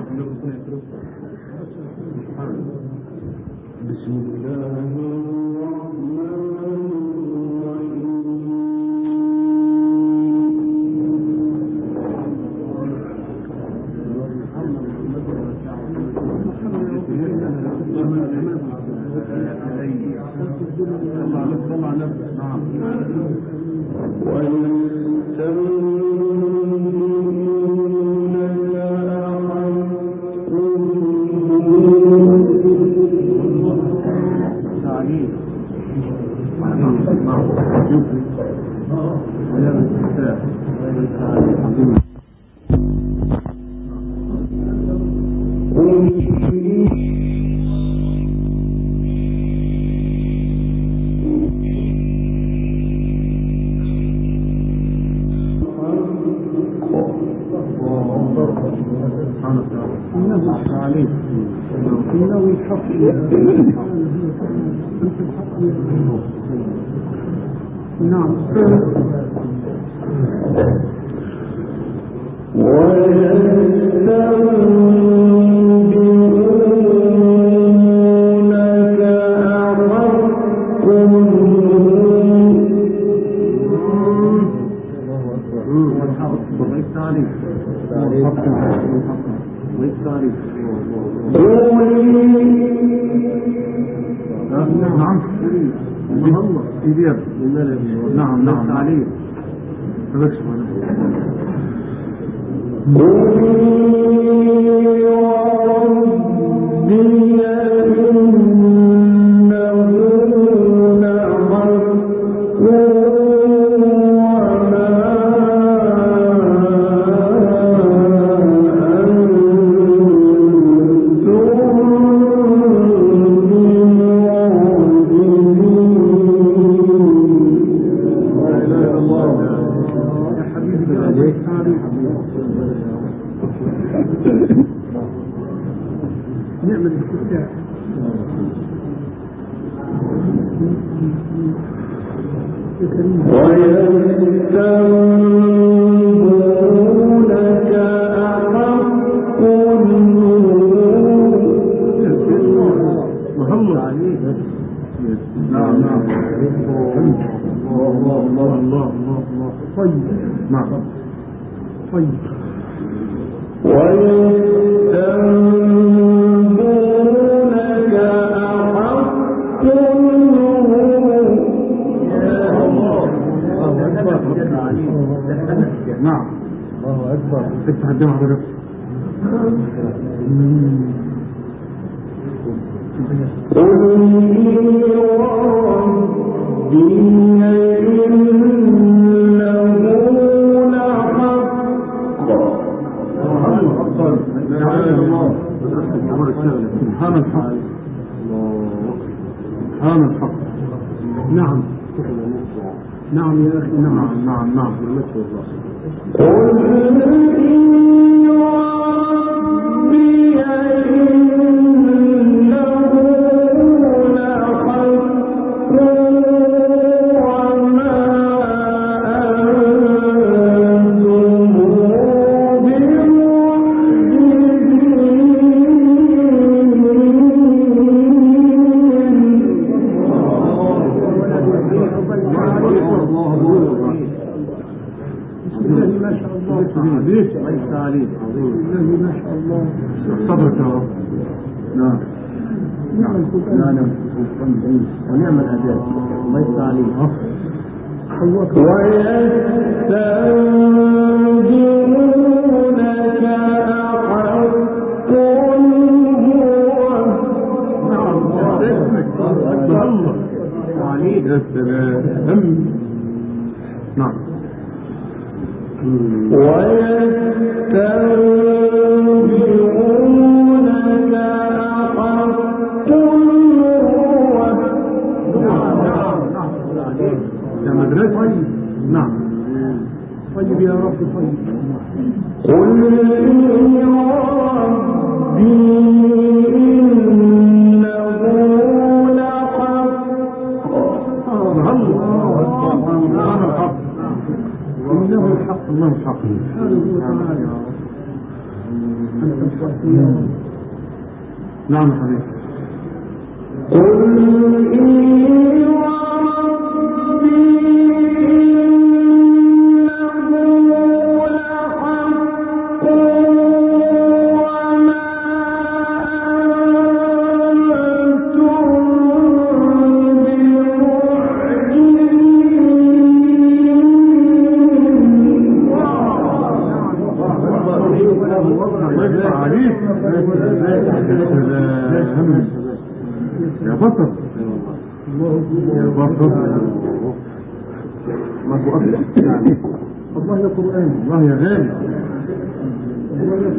بسم الله نعم نعم نعم عليه نعم يا أخي نعم نعم نعم ونعم الأداء الله يفتح عليه ويستنبئونك أحق هو الله عليك السلام نعم ويستنبئونك نعم طيب يا رب طيب قل يا ربي إنه لحق إنه الحق الله الحق نعم حبيبي. يا بطل يا بطل الله أكبر. الله يا قرآن، الله يا غالي، الله يا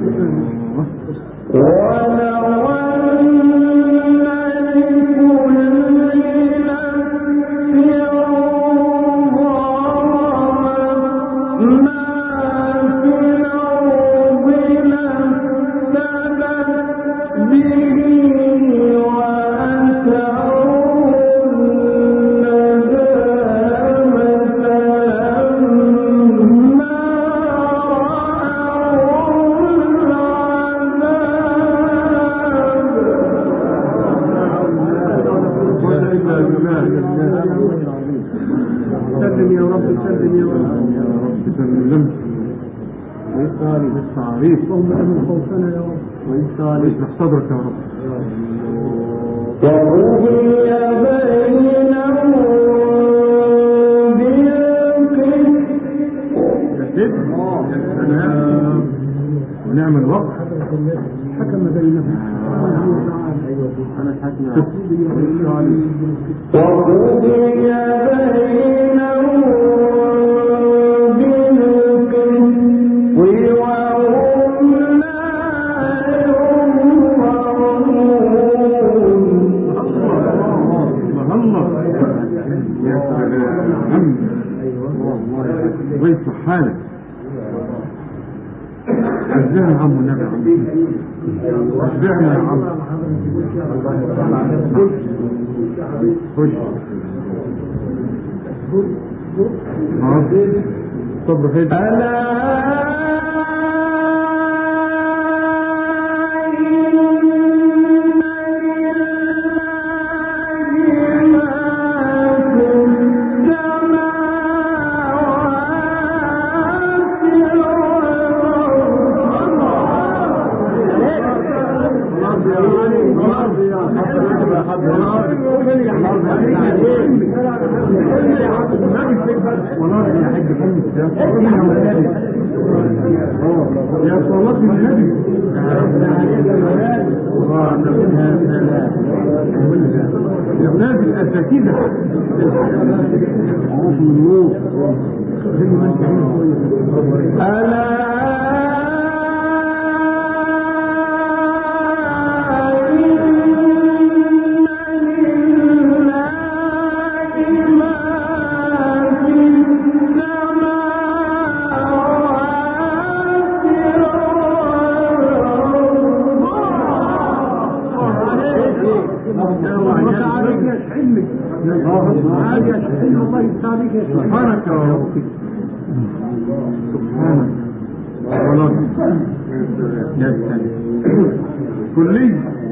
سلم يا رب، سلم يا رب، يا رب سلم. بالتعريف اللهم امن خوفنا يا رب، ويسالك صدرك يا رب. وقضي بينهم بالقسط. يا سلام ونعم الوقت. حكم بينهم أنا حكم. وقضي ويصح حالك. أشبعنا يا عم النبي، أشبعنا يا عم. صبر خير. يا صلاة النبي يا ولاد الأساتذة عروف من نور. سبحانك يا رب، سبحانك يا سلام كلي.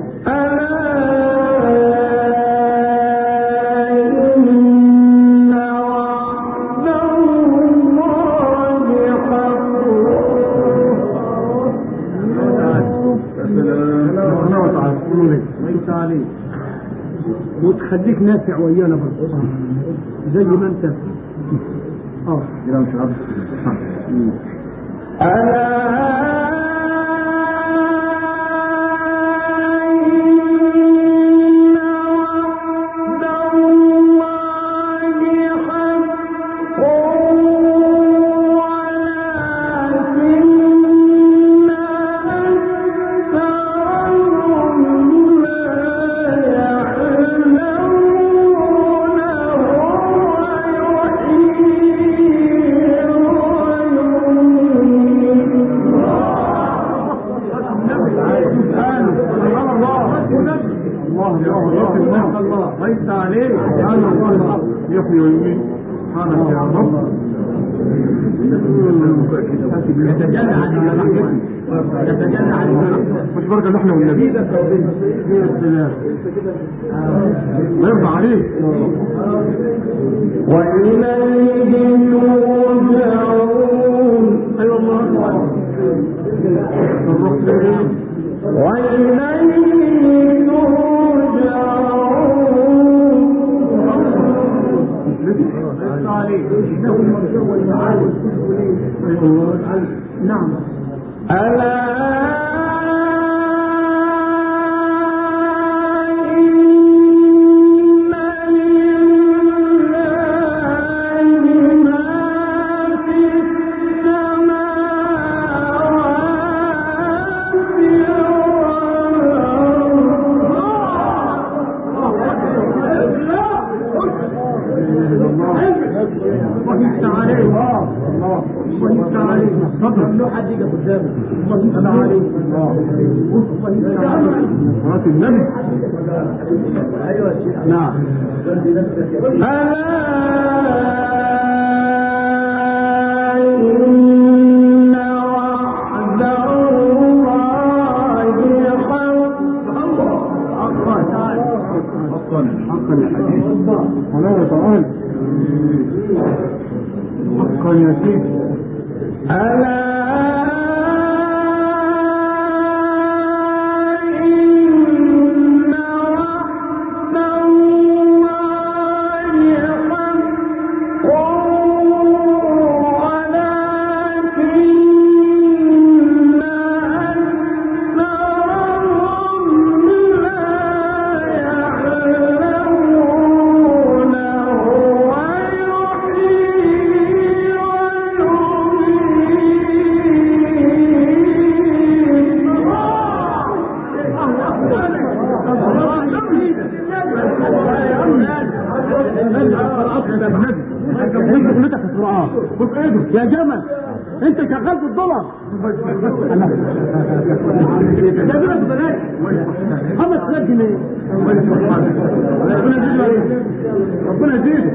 وتخليك نافع ويانا برضه زي ما انت. كده مش عارف. ليس عليه سبحان الله يحيي ويميت. سبحانك يا رب. يتجلى عن رحمته. مش بركة اللي احنا والنبي يا سلام ما يرضى عليك. وإليه ترجعون. ايوه الله وإليه ترجعون. نعم. ألا النبي. نعم. إن وعد الله حقا يا حبيبي. حلاوة تعالى حقا يا سيدي. يا جمل انت شغال في الدولار. ده بلا ببلاش 5000 جنيه. ربنا يزيدك.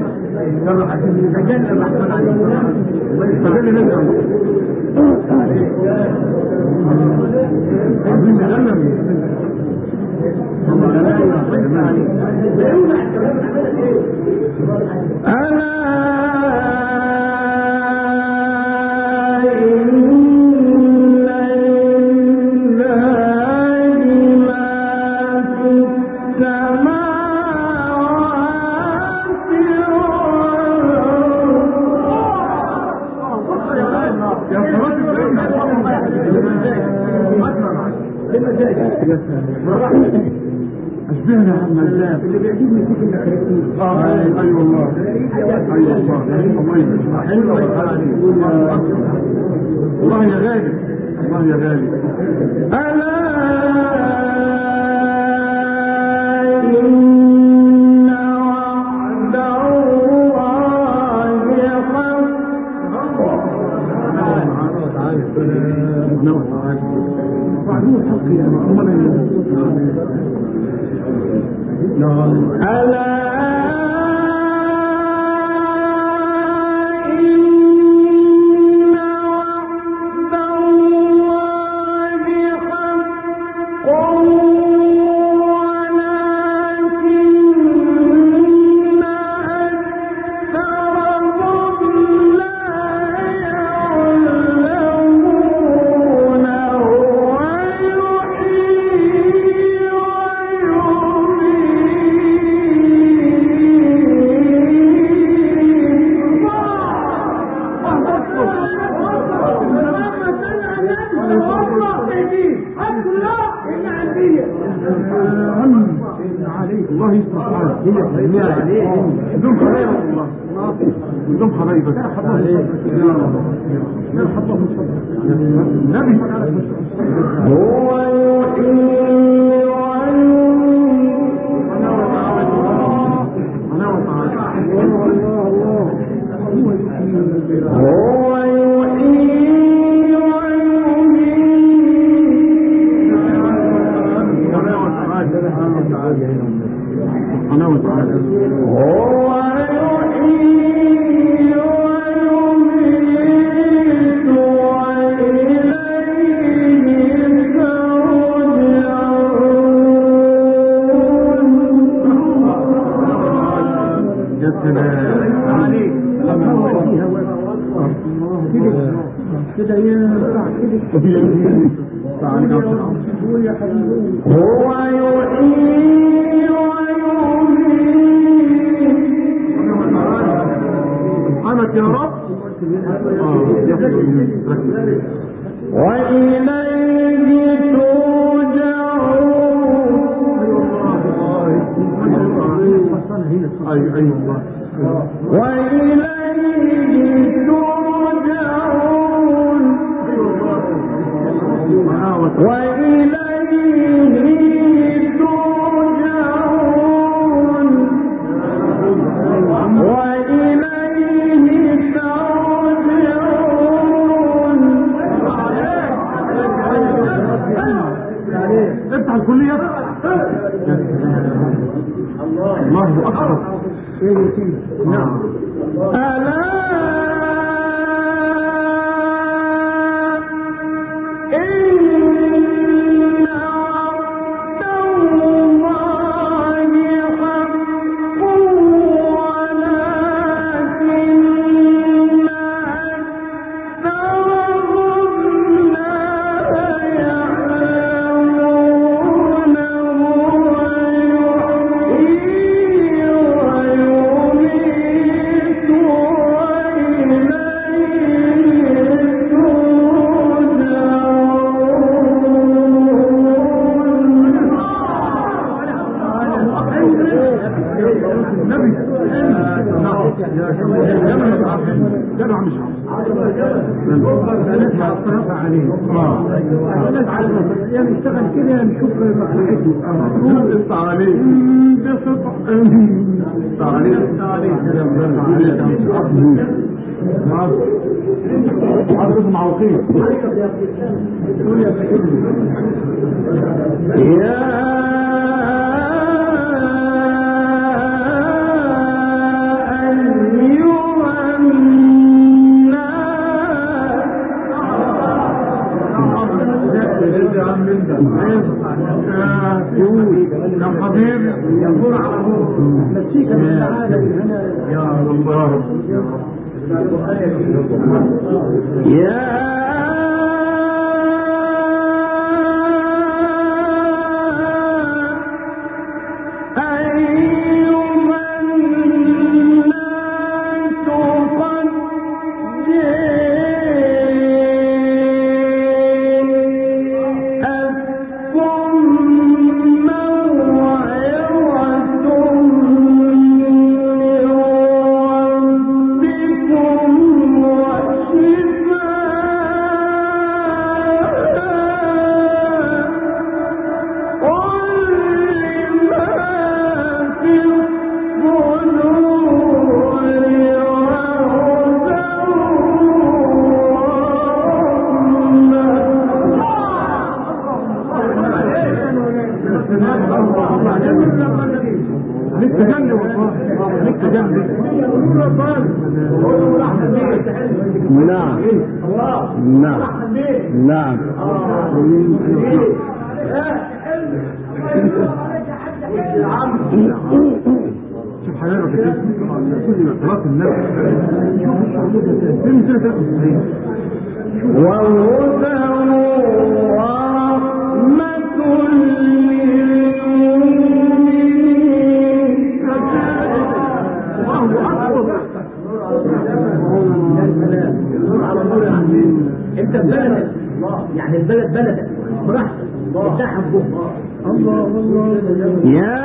اشبهنا يا عم الزاب اللي بيعجبني فيك انك خريجتني. اي والله الله يا غالي. الله يا غالي. الله يستر حالك. بدون خبايا والله بدون خبايا بس النبي هو يحيي ويميت. هو يحيي سبحانه وتعالى. هو يحيي ويميت وإليه هو يحيي ويميت سبحانك يا رب. وإليه ترجعون. أيوة وإليه ترجعون. وإليه ترجعون. وإليه ترجعون. افتح الكلية. الله أكبر. نعم. ألا نشتغل كده نشوف مصلحته. يا حبيبي ينظر على نور مسيك من العالم هنا يا الله يا نعم شوف حضرتك كل خلاص النفس وهدى ورحمة للمؤمنين. انت بلدك يعني البلد بلدك براحتك بتاعها بكره. الله يا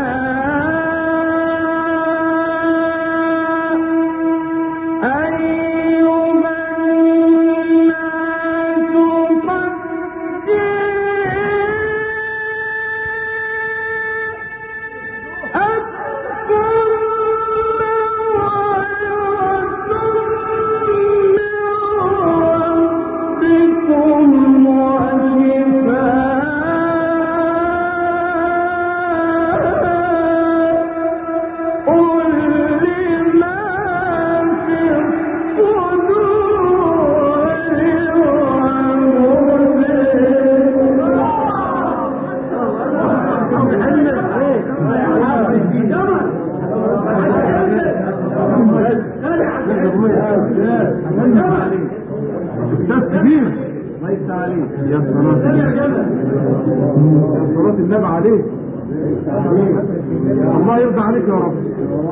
يا صلاة النبي عليك. الله يرضى عليك يا رب.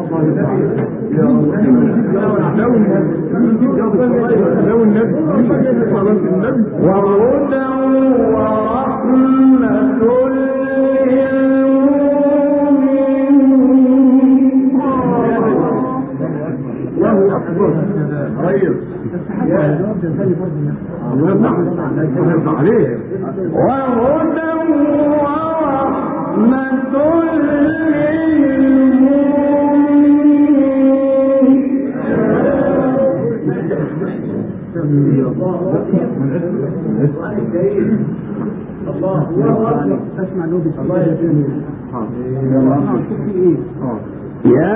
لو النبي صلاة النبي وهدى ورحمة الله أكبر. طيب الله يرضى عليك. وهدى ورحمة الله اسمع له الله يا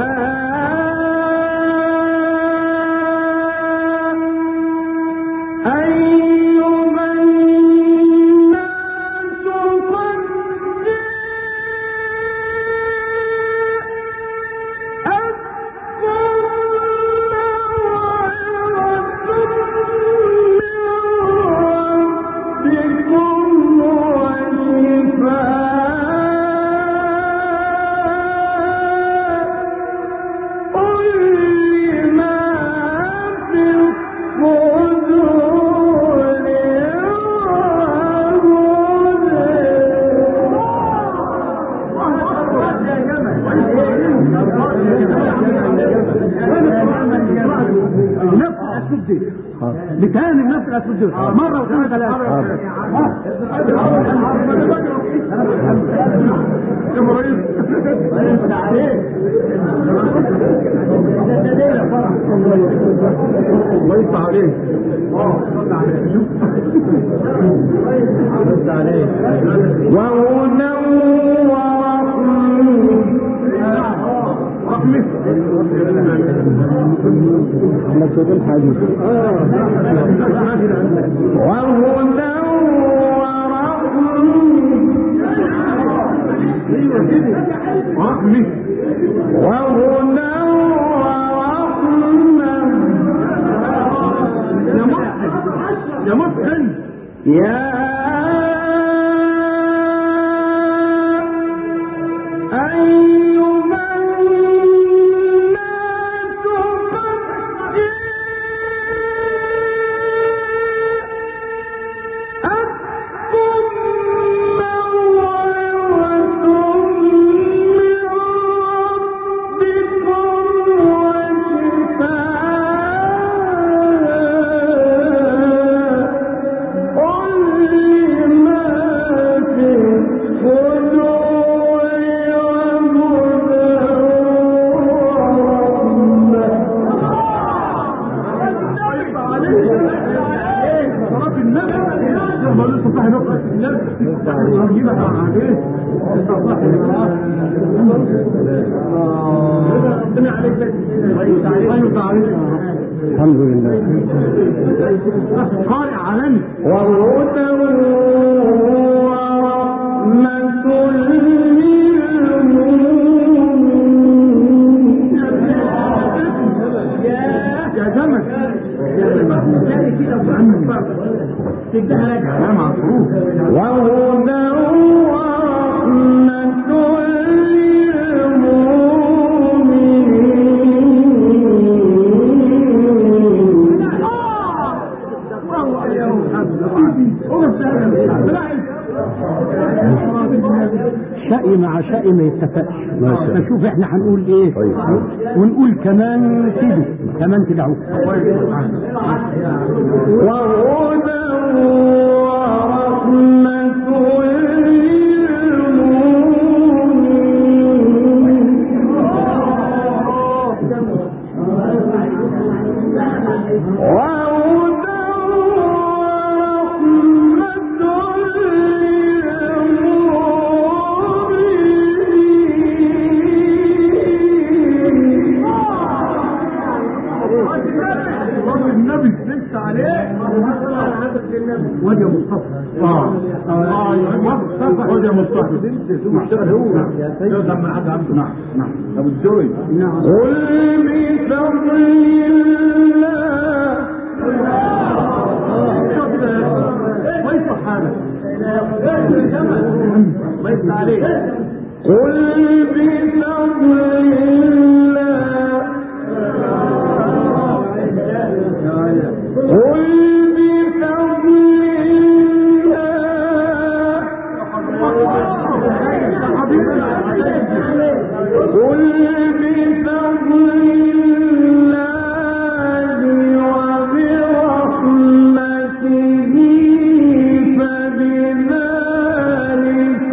بتاني الناس الأسود مرة وثلاثة ثلاثة يا مريض الله يفتح عليك. وهدى يا محسن يا الحمد لله. قارئ عالمي. وهدى ورحمة للمؤمنين. يا جمل وهدى شقي مع شقي ما يتفقش. فشوف احنا هنقول ايه ونقول كمان كده كمان كده اهو. وهدى ورحمة وجه مصطفى وجه مصطفى مشتغل هو يقدر مع حد عنده. نعم نعم ابو الجوي. نعم قل بفضل الله ويصح تعالى الله يفتح عليك. قل بفضل الله قل بفضل قل بفضل الله وبرحمته فبذلك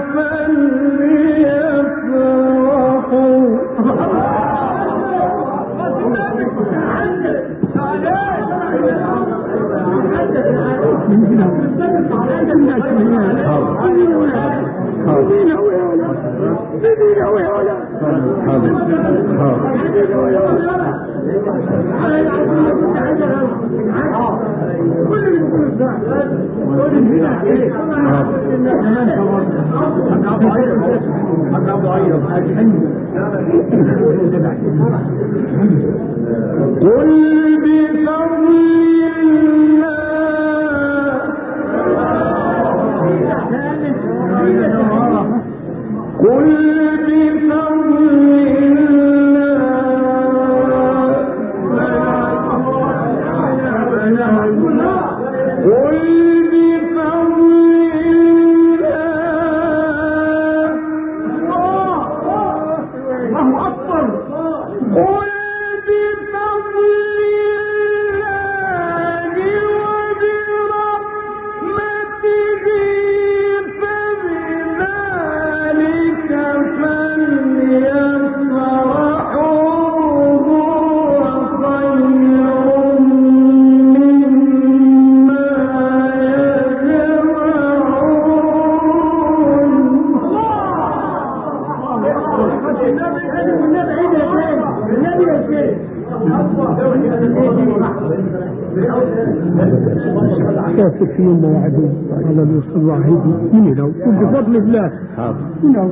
كافر في يوم موعده على الوصول وعهده من لو بفضل الله من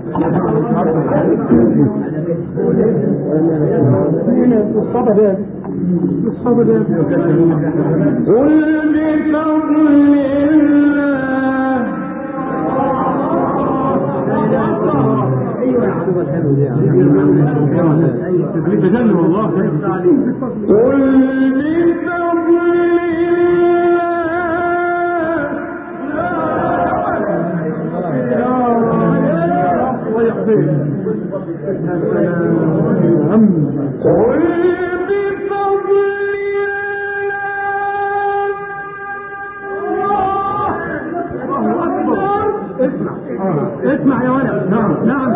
الصبر الصبر قل بفضل بجنب الله قل بفضل اسمع يا ولد. نعم نعم.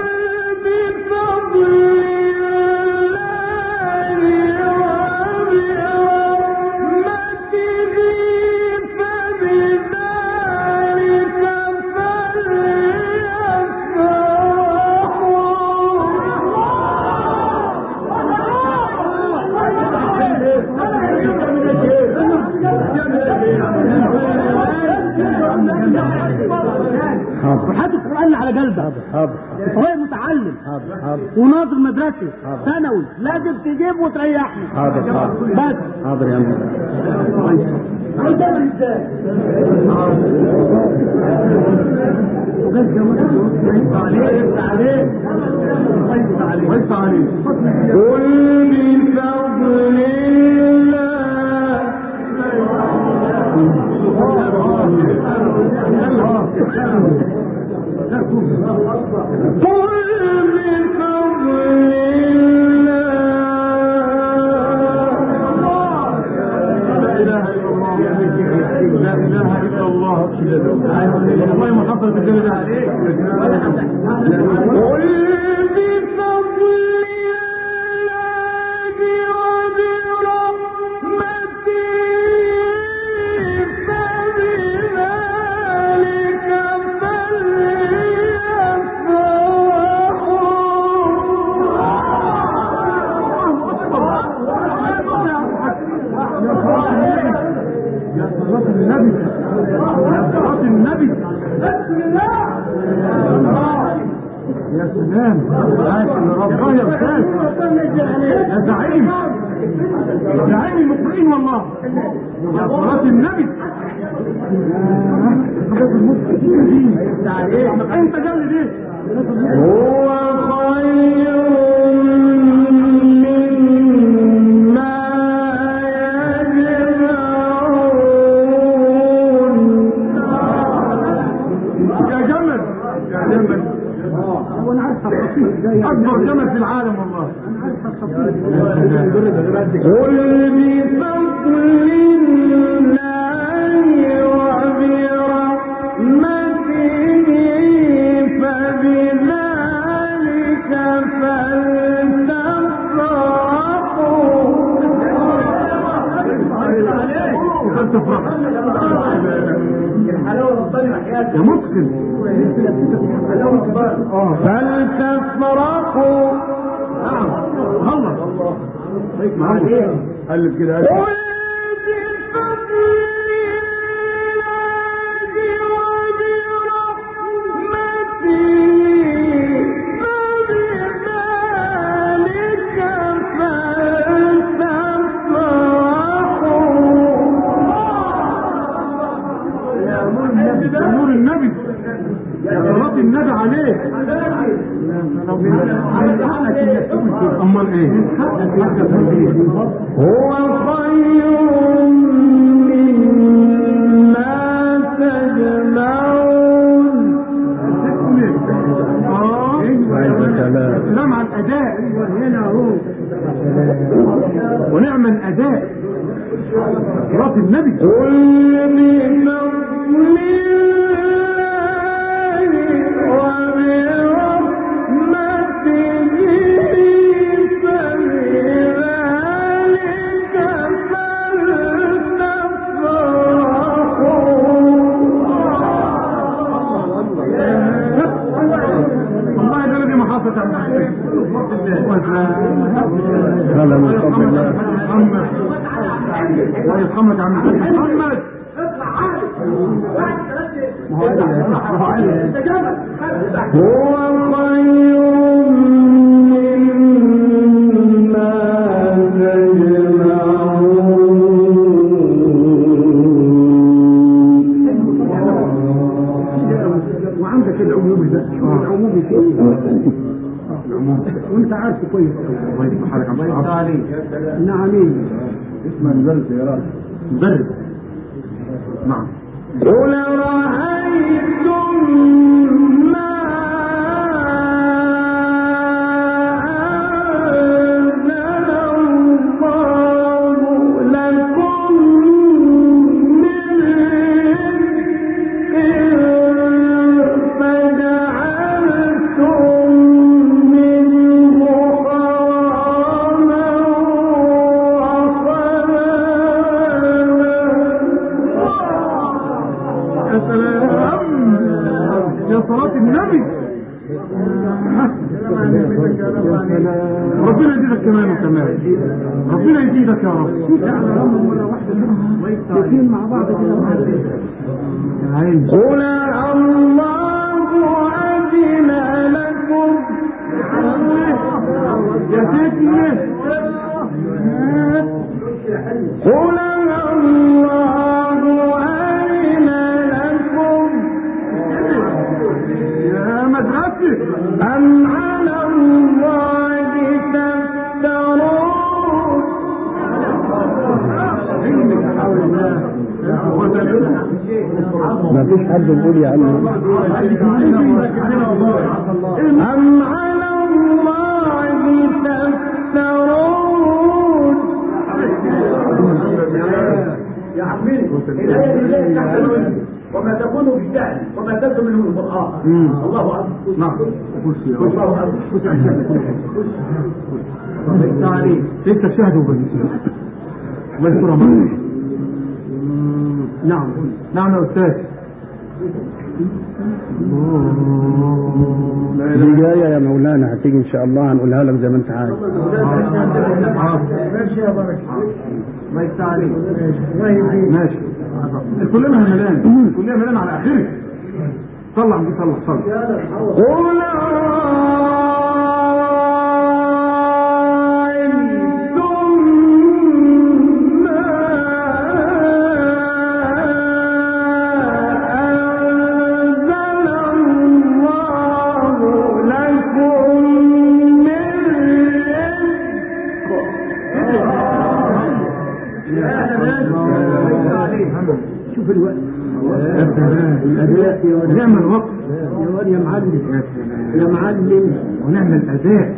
وحط القرآن على قلبك. هو متعلم وناظر مدرسي ثانوي لازم تجيب وتريحني. بس حاضر يا عم. والله ما حصلت الجنة عليك. يا سلام. يا زعيم. يا عيني المقرئين والله يا صلاة النبي. انت جالي دي هو خير مما يجمعون. يا جمل يا جمل. وانا عارف الخطيب اكبر جمل في العالم والله. انا عارف الخطيب. قل بفضل الله وبرحمته فبذلك فلتفرحوا. الحلاوه ربنا وحياتك يا متقن. فلتفرحوا. خلص قلب كده نور النبي يا صلاة النبي عليه. امال ايه؟ هو خير مما تجمعون. سلام على الاداء هنا اهو ونعم الاداء صلاة النبي. قل ويرحمك عن محمد. هو خير مما تجمعون. وعندك العمومي ده العمومي فيه وانت عارف كويس. الله يفتح عليك عم عليك. نعمين اسمه مدرس يا راجل. مدرس. نعم. قل رأيتم ما أنزل الله لكم من رزق فجعلتم منه حراما وحلالا. يا سلام يا صلاة النبي. ربنا يزيدك كمان وكمان. ربنا يزيدك يا رب. الاثنين مع بعض كده. قل الله أذن لكم. يا سيدنا قل الله أذن لكم يا مدرسة أم على الله تفترون. ما فيش حد يقول يا عم. أم على الله تفترون. يا عمي الآية لله تحت وما تكون بالفعل وما تلزم منه القرآن. الله أكبر. نعم. الله أكبر. انت شاهدوا بالنسبة الله يسترها معك. نعم نعم يا أستاذ. دي جاية يا مولانا هتيجي ان شاء الله هنقولها لك زي ما انت عايز. ماشي يا بركة. الله يفتح عليك. ماشي. كلنا ملان كلنا ملان على اخره. طلع دي طلع. قل رأيتم ونعمل وقت يا معلم يا معلم، ونعمل أداء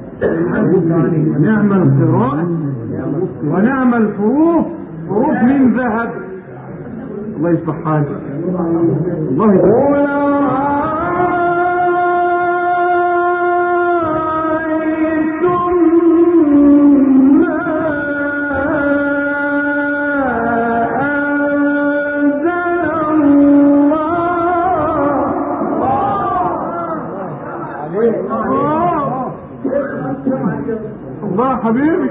ونعمل قراءة ونعمل حروف من ذهب. الله يصلح حالك. الله يقول الله حبيبي.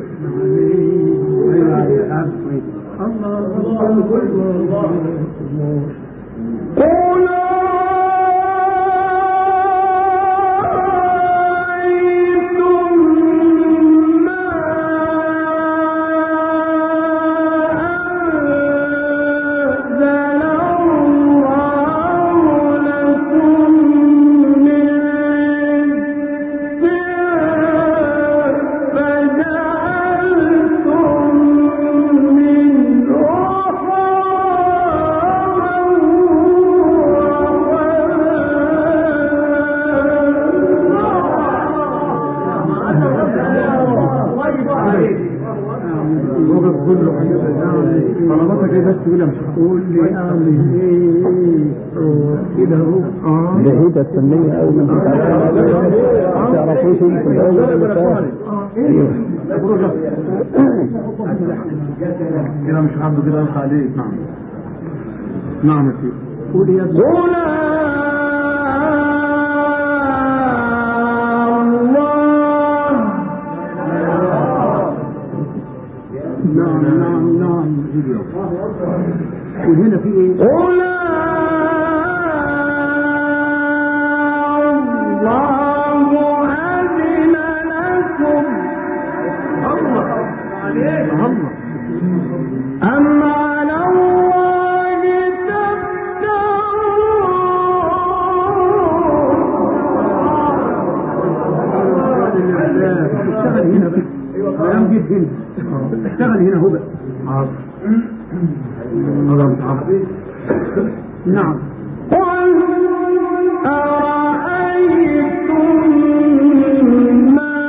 طلباتك ايه بس تقول مش هقول لي اعمل ايه كده اهو. ده هي السنية او من تعرفوش انتوا الاول كده مش عنده كده الخ عليك. نعم نعم يا سيدي. قول يا وهنا في ايه؟ الله أذن لكم. الله أم على الله تفترون. اشتغل هنا بس. كلام جد هنا. اشتغل هنا هو بس. حاضر. نعم. قل أرأيتم ما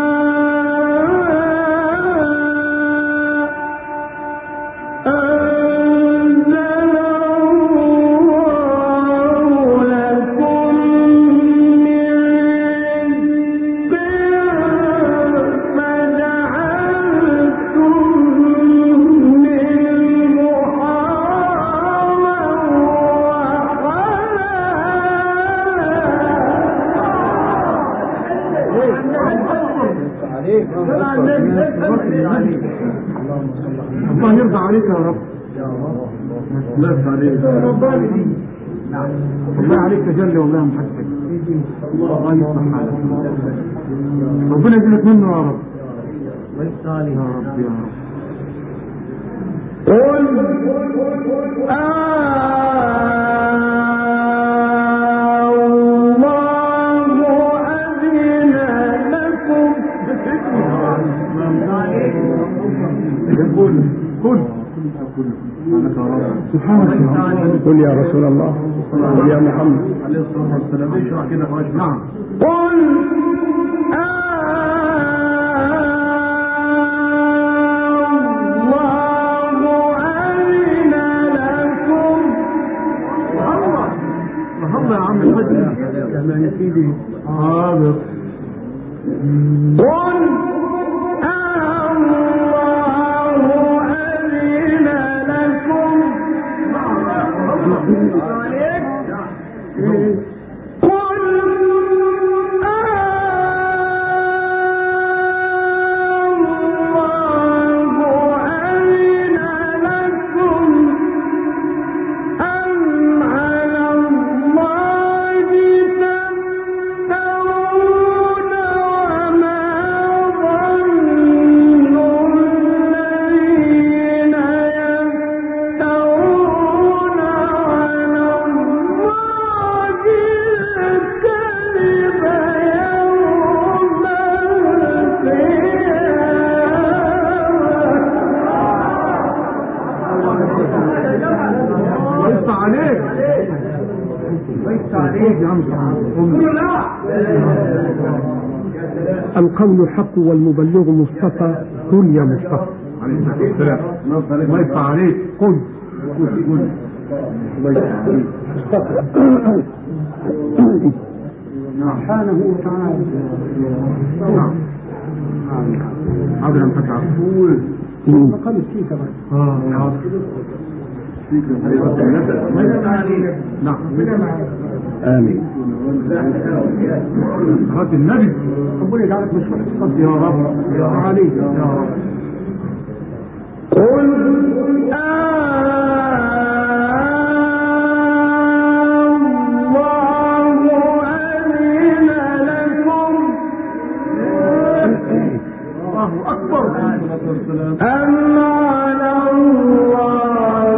أنزل الله لكم من بر فجعلتم الله يرضى عليك يا رب. الله يرضى عليك. الله عليك تجلي والله محسن. الله يصلح حالك. ربنا يجزيك منه يا رب. يا رب يا رب. قل قل يا رسول الله قل يا محمد عليه الصلاة والسلام. اشرح كده خلاص. نعم. قل الله أذن لكم. الله يا عم الحج كمان يا سيدي. حاضر. قل القول الحق والمبلغ مصطفى. قل يا مصطفى عليه الصلاة والسلام. الله يفتح عليك. قل الله يفتح عليك. سبحانه وتعالى. نعم حاضر. انت تعرفون مقام السيكة بس. حاضر. نعم آمين. صلاة النبي. ربنا يجعلك مشروع الصدق يا رب يا عليك يا رب. قل الله أكبر. أم على الله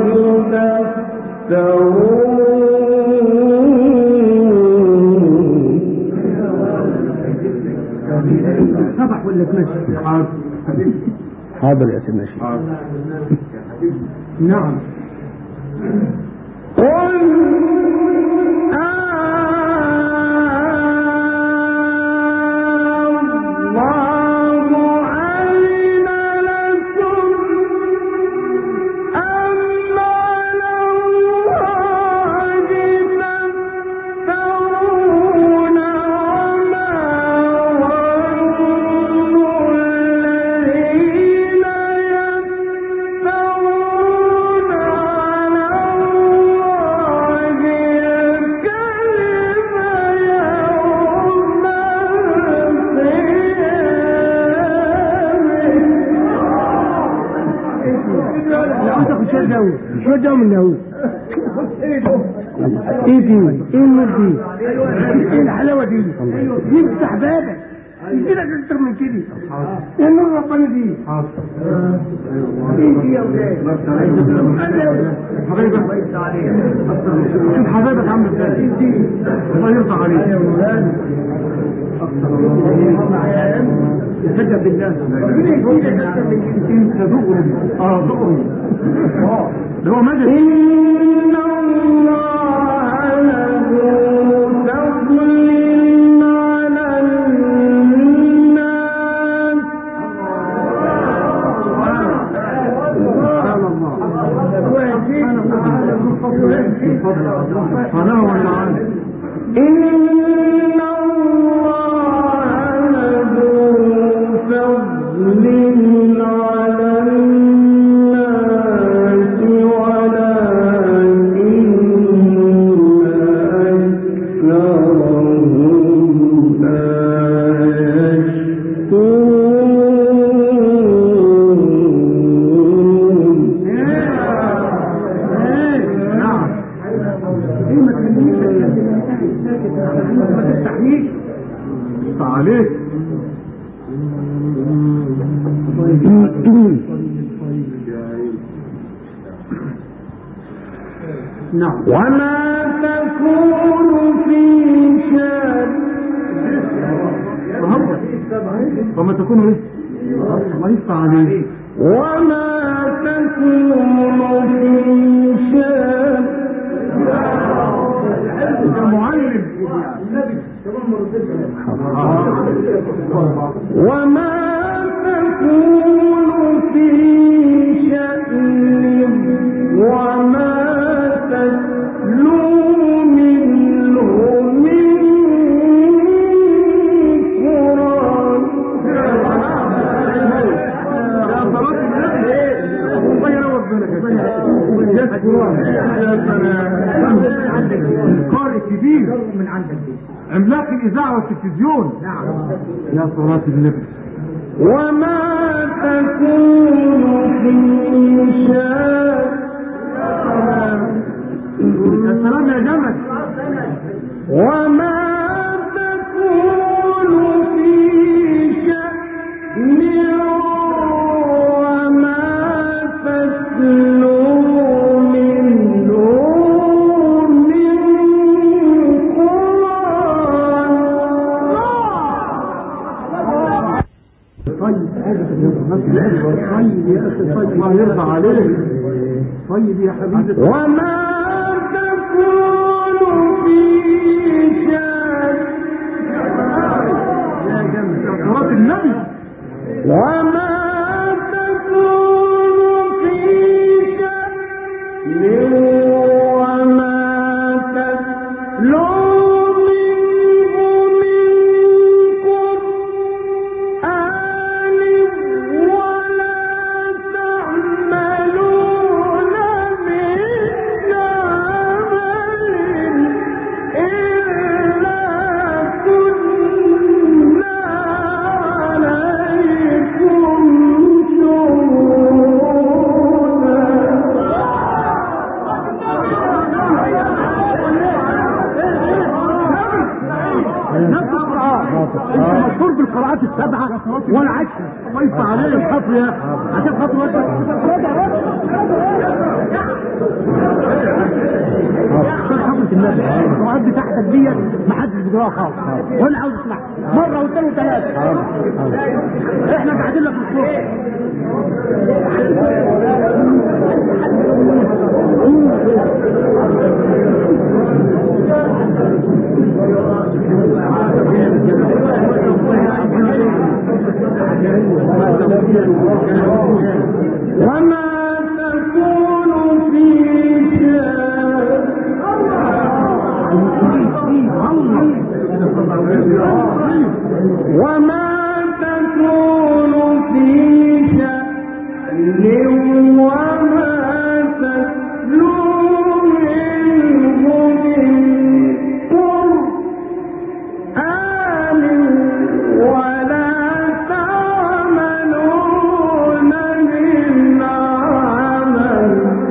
تفترون. صبح ولا تمشي؟ حاضر يا سيدنا الشيخ. نعم. قل شو جو منه هو؟ ايه دي؟ ايه النور دي؟ ايه الحلاوة دي؟ يفتح بابك يجيلك اكتر من كده. يا نور ربنا دي. ايه دي يا ولاد؟ حبايبك شوف حبايبك عامل ازاي. الله يرضى عليك. يسجد بالله. انت دغري. دغري. ده هو مدد. إن الله له فضل على الناس. سبحان الله. سبحانه وتعالى. إن الله له فضل على الناس ولكن أكثرهم لا يشكرون. نعم. ايه ما تخلينيش ساكت ما تستحيش. عليك. نعم. وما تكون في شأن. وما تكون ايه؟ الله يفتح عليك. وما تكون في شأن. يا معلم. وما تكون في شأن وما تتلو منه من قرآن. يا صلاة النبي. الله ينور بالك يا القارئ الكبير من عندك دي. عملاق الإذاعة والتلفزيون. نعم. يا صلاة النبي. وما تكون في شأن. يا سلام يا جمل. وما تكون في شأن وما تتلو منه من قرآن. طيب يا اخي طيب. الله يرضى عليك. طيب يا حبيبي. وما تكون في شأن مشهور بالقراءات السبعة والعشر. الله يفتح عليك الخطر يا اخي عشان خاطر خطرة النبي القراءات بتاعتك ديت ما حدش بيقراها خالص وانا عاوز اسمعها مرة واثنين وثلاثة. احنا قاعدين لك الصبح وما تكون في وما تكون في شأن وما تتلو منه من قرآن ولا تعملون من عمل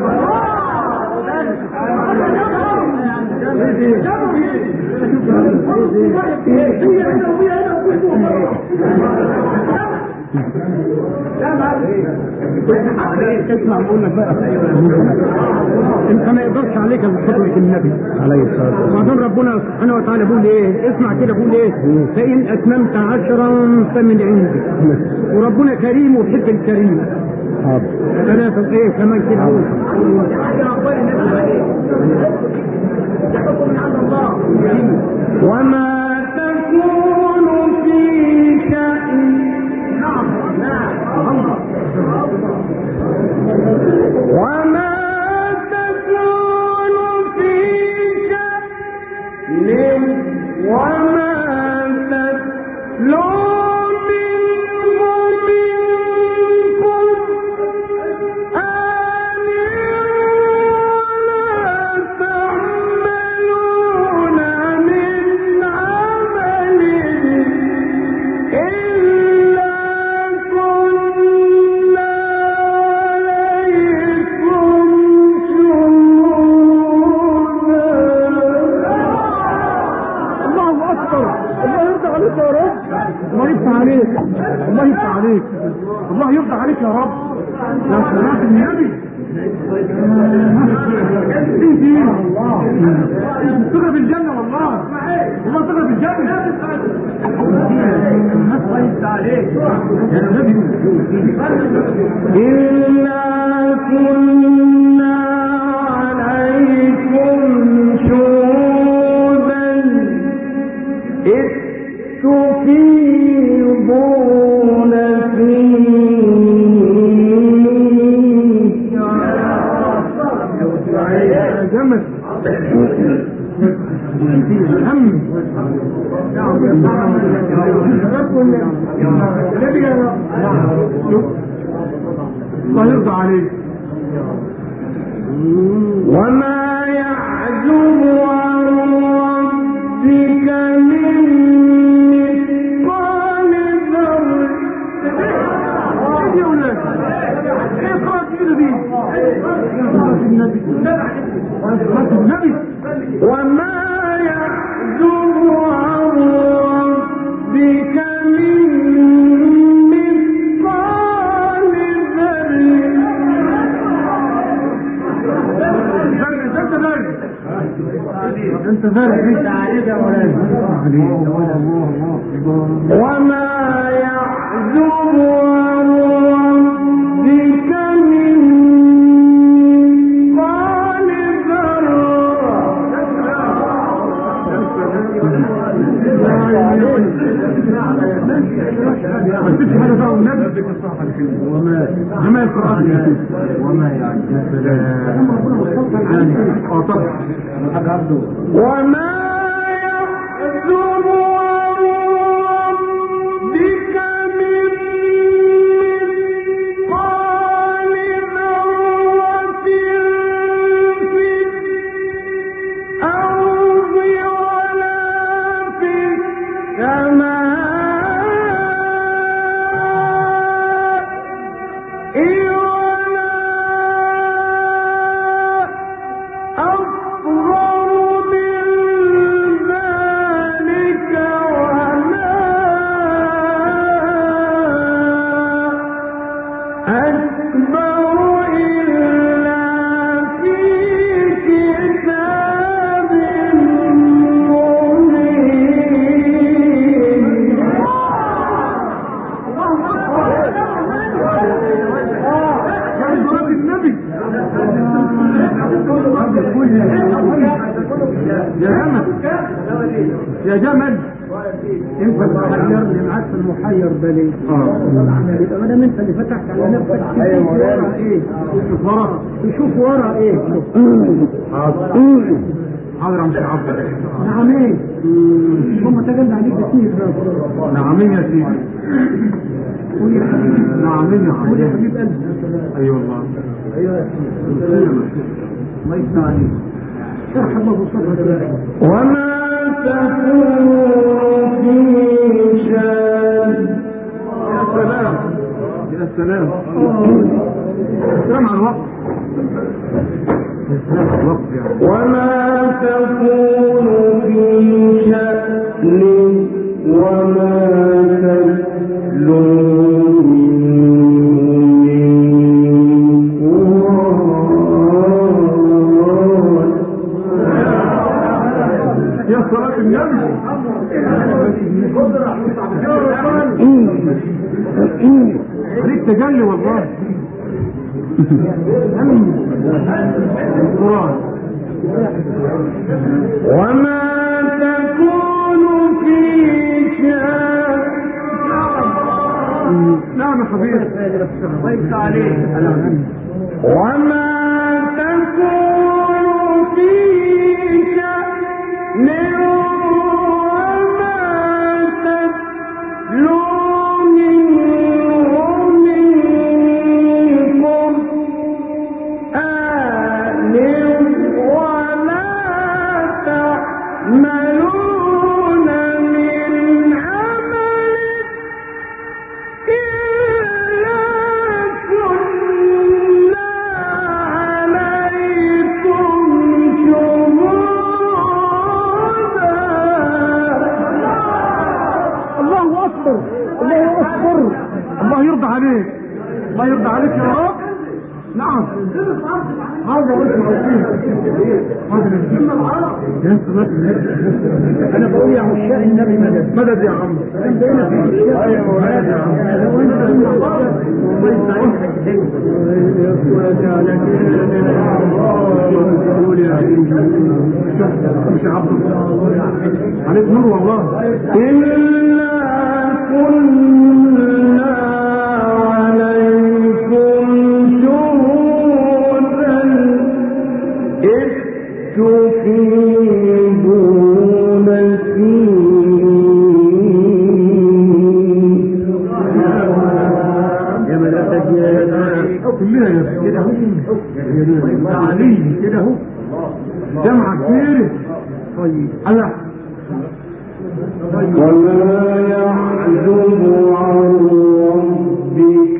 اسمع بقول لك بقى انت ما يقدرش عليك الا بفضل النبي عليه الصلاه والسلام. وبعدين ربنا سبحانه وتعالى بيقول ايه؟ اسمع كده بيقول ايه؟ فان اتممت 10 فمن عندك. وربنا كريم ويحب الكريم. ثلاثة ايه كمان كده وما تكون في شأن وما تكون في شأن وما تتلو منه من قرآن ولا تعملون من عمل إلا كنا عليكم شهودا. الله اكبر. الله يرضى عليك يا رب. الله يفتح عليك. الله يفتح عليك. الله يرضى عليك يا رب. يا صلاة النبي تغرب الجنة والله. والله تغرب الجنة. الله يفتح عليك يا نبي. إلا كنا عليكم شهودا إذ تفيضون فيه. جمل هم الله يرضى عليك. وما يعزب عن ربك من مثقال ذرة. يا اولاد ايه قرأت كده دي النبي النبي. وما يعزب عن ربك من مثقال ذرة. انت ذلك عليك يا مولانا. وما يعزب عن ربك من مثقال ذرة ما تسيبش حاجه بقى والنبي وما القران وما يعني طبعا وما يحزن ربك من مثقال ذرة في الأرض ولا في السماء ولا أصغر من ذلك ولا أكبر إلا في كتاب مبين. يا جمل انت محيرني معاك في المحير ده ليه؟ يبقى ما دام انت اللي فتحت على نفسك تشوف ورا ايه؟ تشوف ورا ايه؟ حاضر مش عبد نعم ايه؟ هم تجلى عليك كتير. نعمين يا سيدي. قول يا حبيبي. نعمين يا حبيبي. قول يا حبيب قلبي. اي والله. ايوه يا سيدي. الله يفتح عليك. شرح الله صدرك. وما تكون في شأن. يا سلام يا سلام. السلام على الوقت. السلام على الوقت يعني. وما تكون في شأن وما تتلو يا صلاة النبي. عليك تجلي والله. القرآن. وما تكون في شأن. نعم يا حبيبي. ويس عليك. وما تكون في شأن وما تتلو منه من قرآن ولا تعملون من عمل إلا كنا عليكم شهودا. الله أكبر. الله أكبر. الله يرضى عليك. الله يرضى عليك يا رب. نعم. هذا انا بقول يا عشاق النبي مدد. مدد يا عم. بقينا في الشيخ. ايوه مدد يا عم. لو انت الله يسعدك. مش عبد عليك نور والله. إلا كنا عليكم شهودا إذ تفيضون فيه. يا مدد كلنا كده اهو. تعليم كده اهو. جمعة كبيرة. طيب الله. وما يعزب عن ربك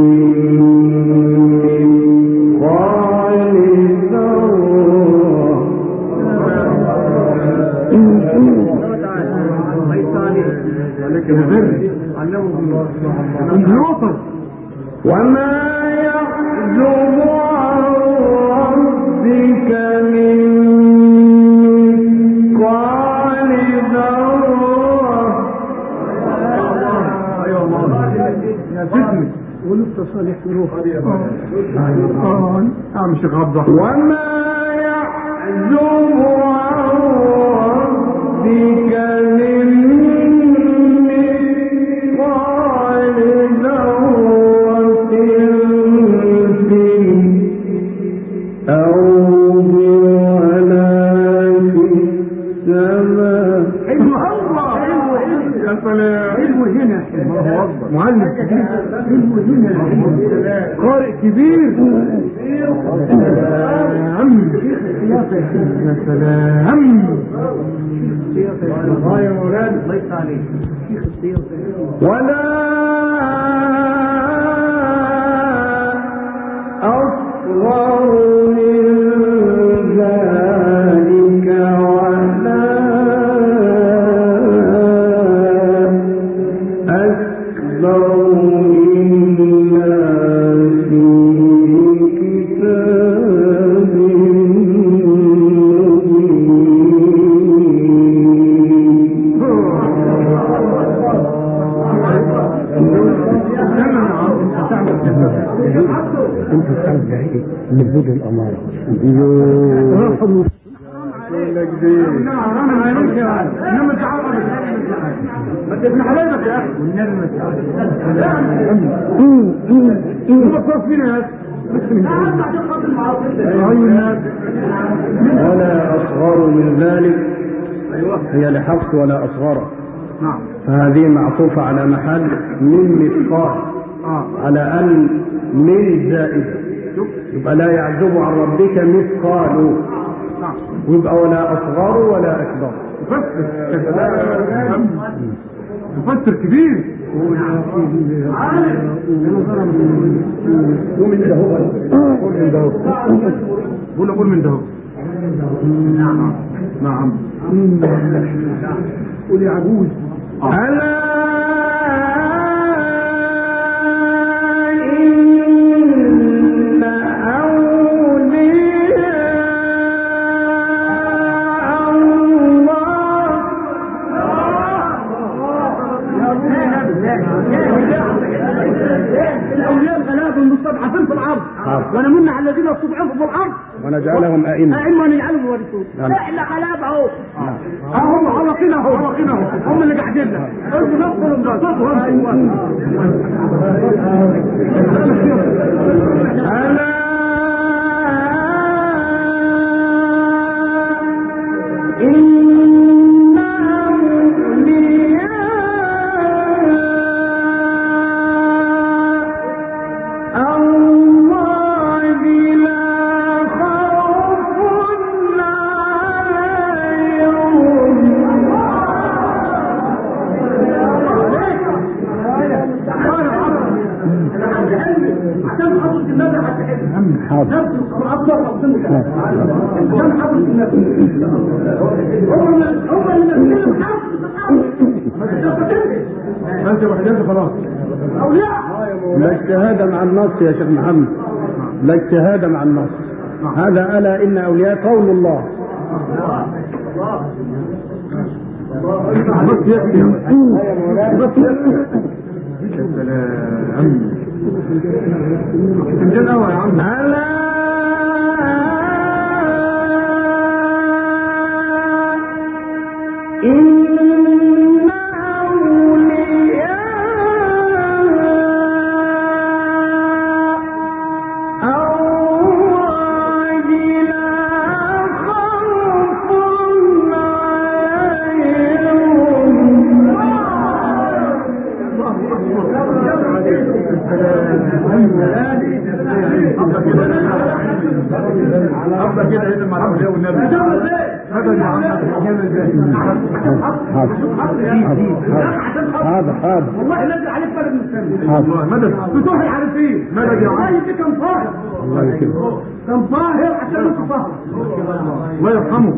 من مثقال ذرة. وما يعزب عن ربك من مثقال ذرة. يا فتنة ولسه صالح روح. مش غضة. وما يعزب عن ربك من مثقال يا سلام. علمه هنا. الله اكبر. معلم كبير. علمه هنا. قارئ كبير. يا سلام. يا مولانا الله يفتح عليك. ولا أصغر من ذلك ولا أكبر إلا في كتاب انت تعرف جاي من بود الاماره. حرام عليك يا ولد. انما تعرف ما تبني حبايبك يا اخي والنبي ما تعرف. هو صف فينا يا اخي. ولا اصغر من ذلك هي لحفظ ولا اصغر. نعم. فهذه معطوفه على محل من مثقال على ان من زائده يبقى لا يعزب عن ربك مثقال ويبقى ولا اصغر ولا اكبر. مفسر كبير. ومن ده قول من ده قول من ده. نعم نعم. قول يا عجوز. ألا المستضعفين في الارض ونمن على الذين استضعفوا في الارض ونجعلهم ائمه ونجعلهم ورثون. لا الا غلابه اهو. هم حلقين اهو هم اللي قاعدين لنا. انتوا نصهم لا اجتهاد مع النص يا شيخ محمد. لا اجتهاد مع النص. هذا ألا إن أولياء قول الله. بس يكفي. يا عم. هذا والله نزل عليك مدد مستمر. مدد فتوح العارفين. مدد يا عم. والله كان طاهر. كان طاهر عشان انت طاهر. الله يرحمه.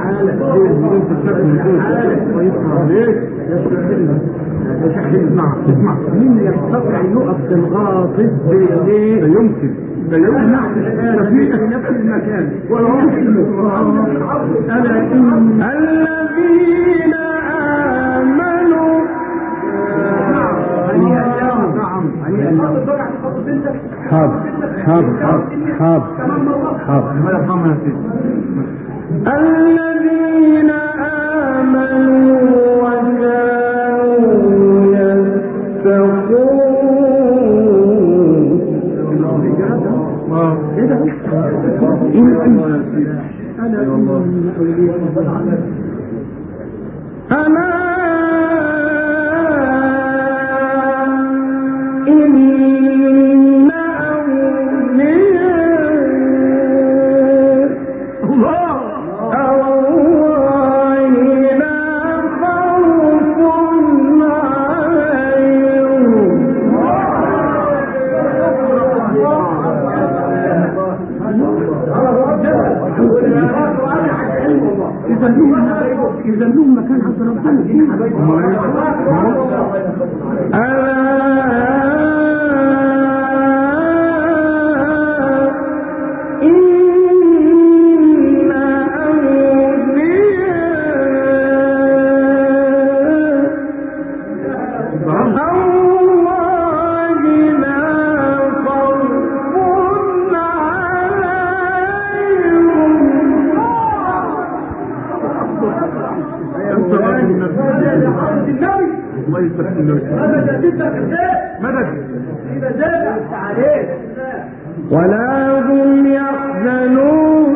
اسمع مين يستطيع يقف في الغاطس بالليل؟ يمكن في نفس المكان ألا إن الذين آمنوا حاضر الذين آمنوا وكانوا يتقون إذا لهم مكان عند ربنا ولا هم يحزنون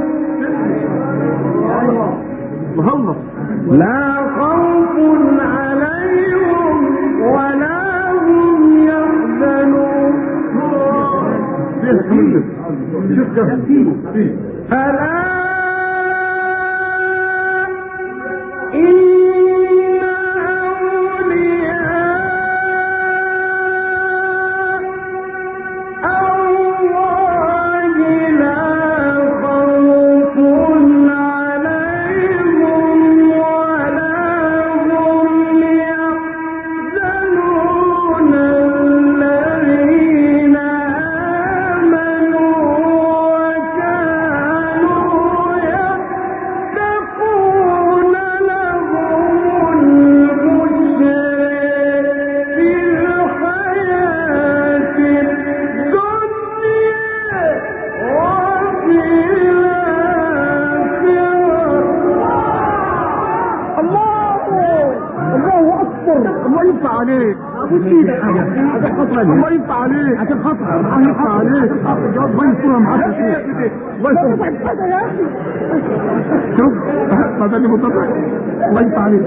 لا خوف عليهم ولا هم يحزنون ألا الله يفتح عليك عشان خاطر الله يفتح عليك الله يسترها معاك الله يسترها يا اخي شوف ما ده مطلع الله يفتح عليك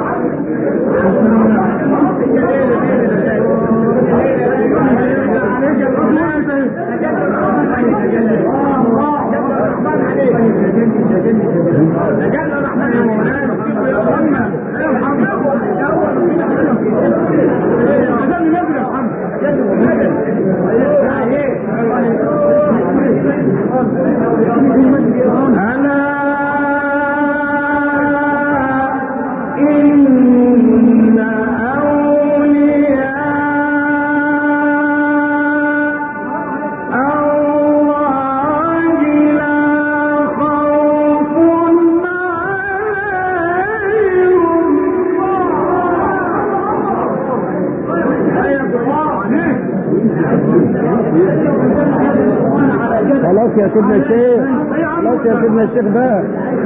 خلاص يا سيدنا الشيخ خلاص يا سيدنا الشيخ بقى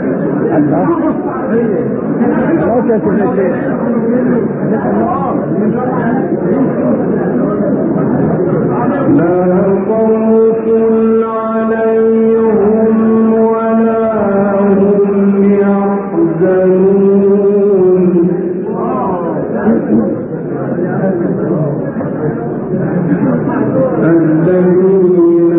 خلاص يا سيدنا الشيخ لا خوف عليهم ولا هم يحزنون الذين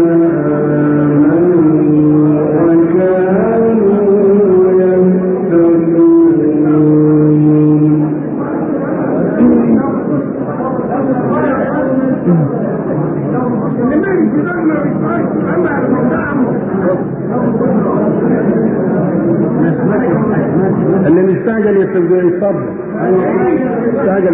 ما استعجل يصبر استعجل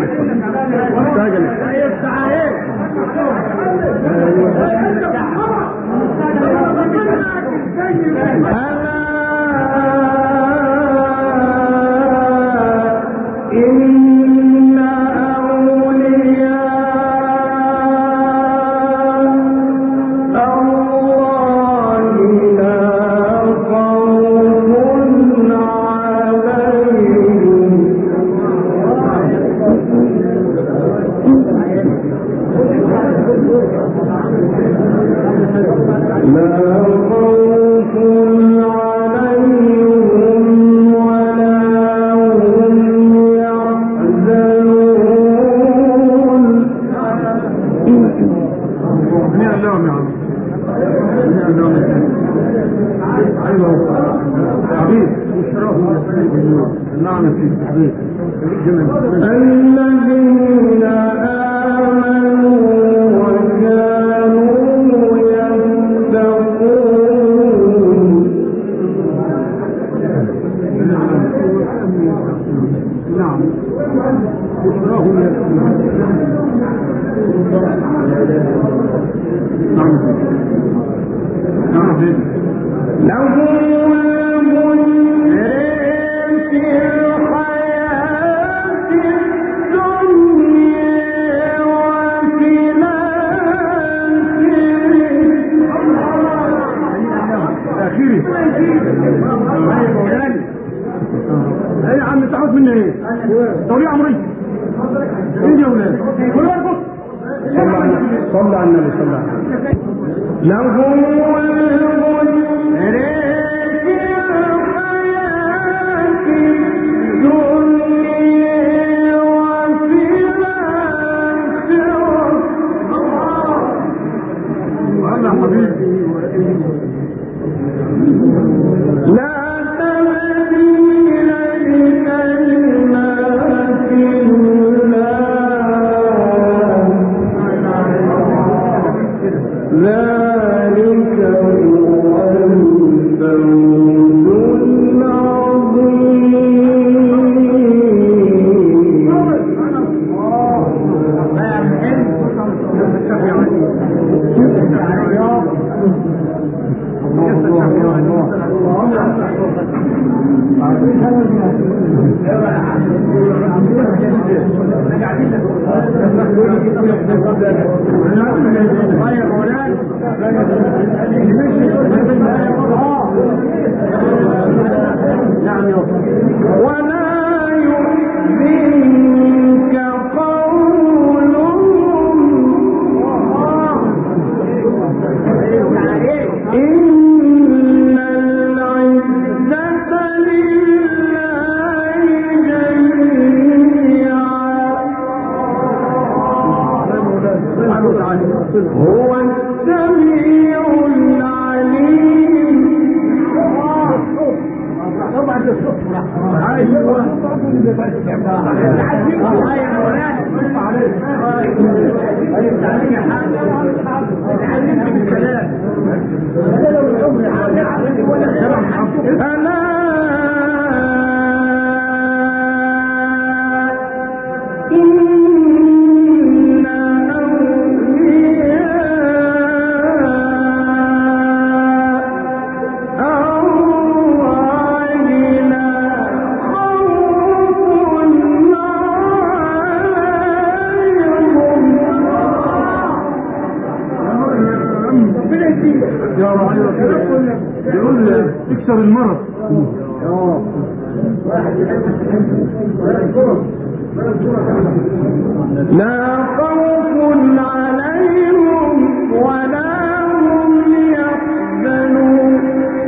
الذين آمنوا وكانوا يتقون. نعم بشراهم ايه يا عم تعود مني ايه؟ طريقة عمري ايه يا ولاد؟ صلى على النبي صلى الله عليه وسلم. لهم هو السميع العليم. يقول تكسر المرض. لا خوف عليهم ولا هم يحزنون.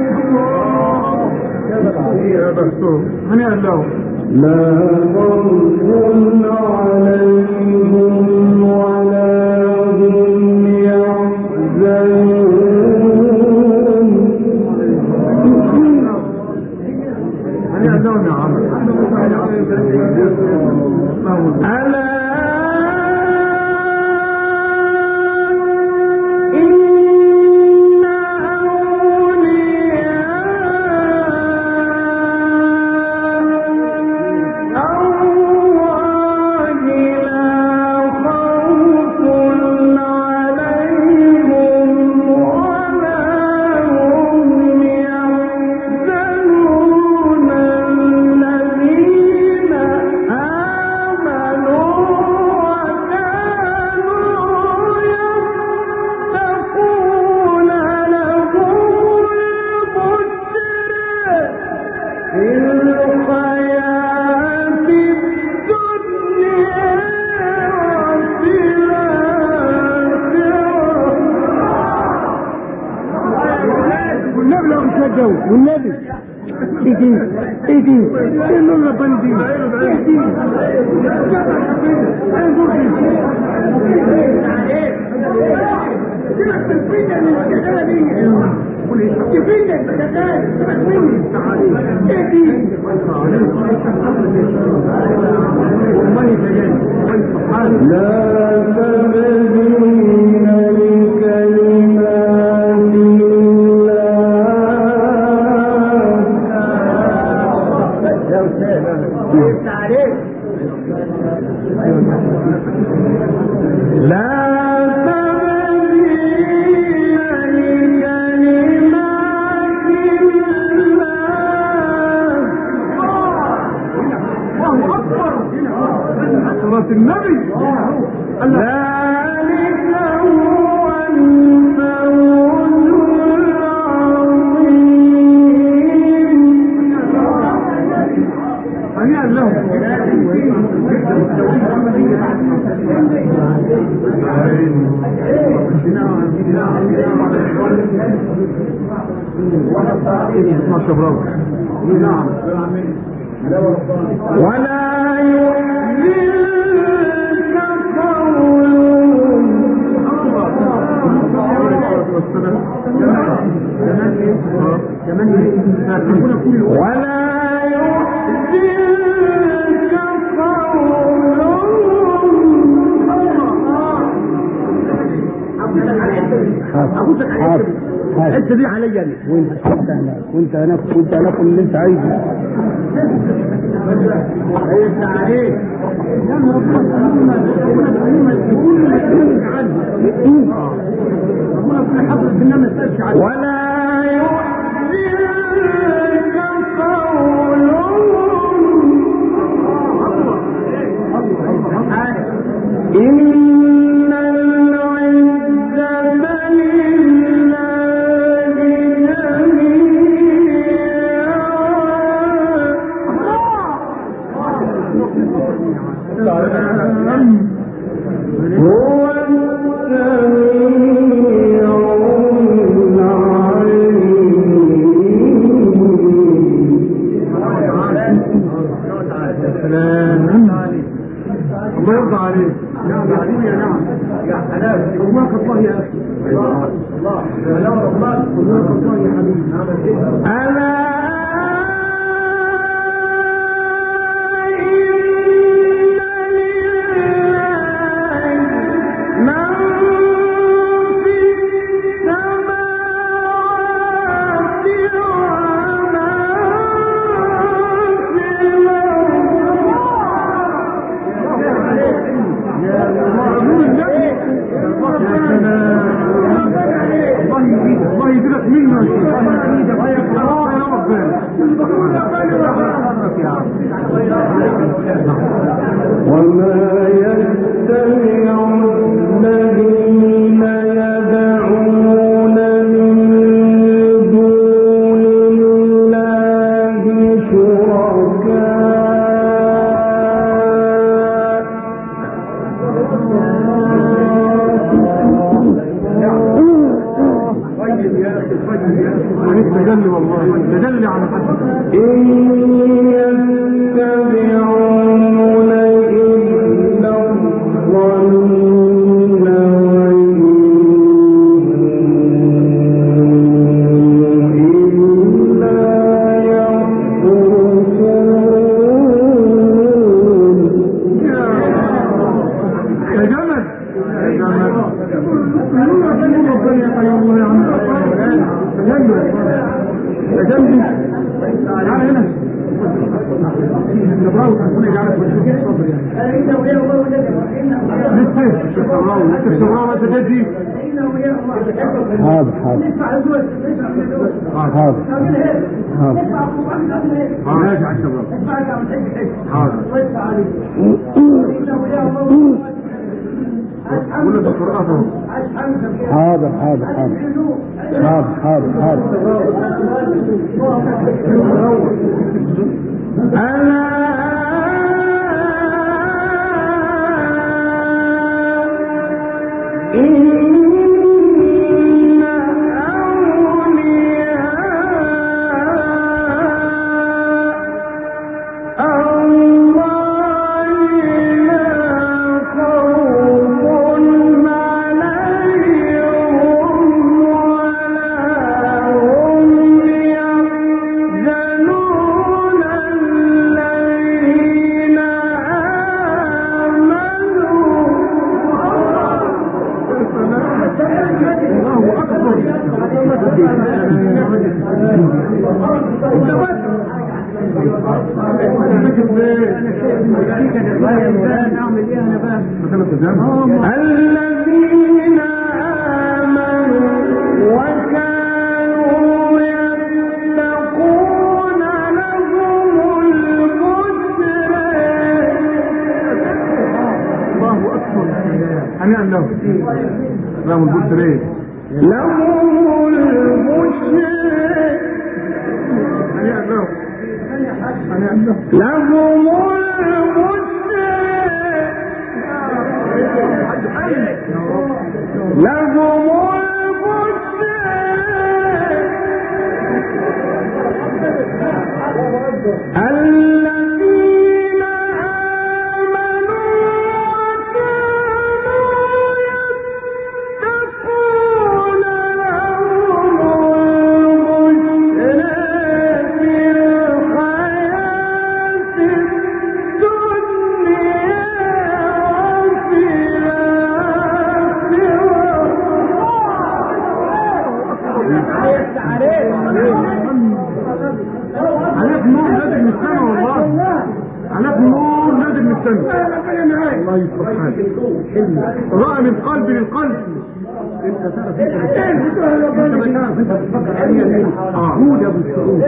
يا دكتور هنيئا لهم. لا خوف عليهم ولا هم يحزنون. هنيئا لهم يا عم. ألا والنبي ايدي اللون البندي لا تبديل لكلمات النبي ذلك هو الفوز العظيم. هنيئا لهم. ولا يحزنك قولهم ولا يحزنك قولهم. الحته دي عليا انا وانت هناك وانت هناك اللي انت عايزه. ولا يحزنك قولهم إن العزة لله جميعا هو السميع الله يرضى عليك. نعم عليك يا نعم يا حلال. الله الله يا اخي. الله الله الله يا حبيبي. ألا الله يجزاك منه وما يستمع الذين يدعون من دون الله تجلي والله تجلي على حد إن يتبعون إلا الظن وإن إلا يخرصون. يا جمل يا جمل جنبي تعال هنا نبراو هنا جعلك بالشكل صبر يعني لسه انت تجي حاضر حاضر حاضر حاضر راجع الشباب حاضر ولا تقرأه حاضر حاضر حاضر حاضر حاضر حاضر الذين آمنوا وكانوا يتقون لهم البشرى. الله أكبر. هنيئا لهم البشرى. لهم البشرى. هنيئا لهم. لهم البشرى. لهم البشرى. الذين آمنوا وكانوا يتقون لهم البشرى في الحياة الدنيا وفي عليك نور نازل من السماء والله. عليك نور نازل من السماء. الله يصلح حالك. رأى من قلب للقلب. انت تعرف انت محمود ابو الشؤون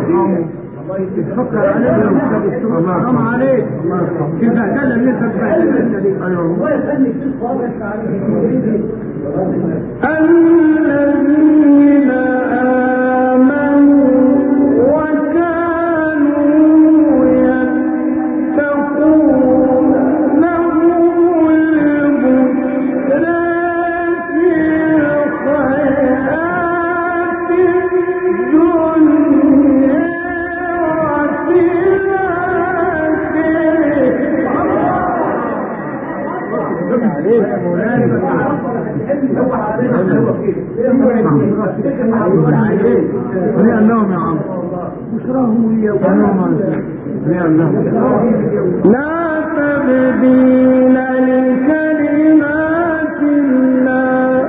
تفكر علينا يا ابو الشؤون. حرام عليك. البهدله اللي انت بتبهدلنا دي. ايوه الله يخليك. الذين آمنوا وكانوا يتقون لهم البشرى في الحياة الدنيا وفي هنيئا لهم يا عم. بشراهم وياهم. هنيئا لهم. لا تبديل لكلمات الله.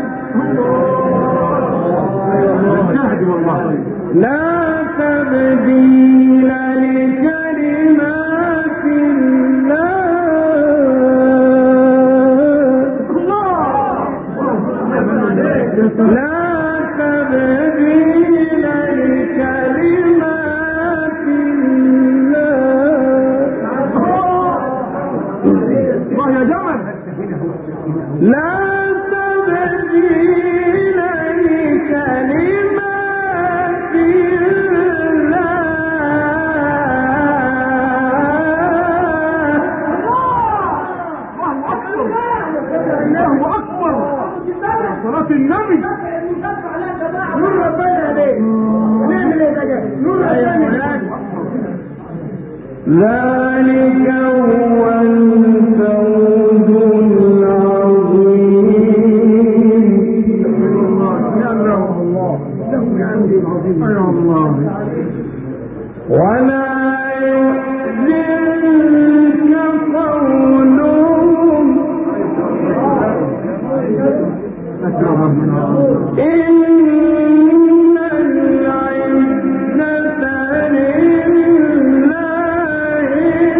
لا تبديل لكلمات الله. لا تبديل لكلمات الله. يا جمل. لا تبديل لكلمات الله أكبر. صلاة النبي. نور ربنا عليك. نعمل ايه بقى؟ نور ربنا. ذلك هو الفوز العظيم. يا الله له عندي العظيم. يا الله. ولا يحزنك قولهم. إن العزة لله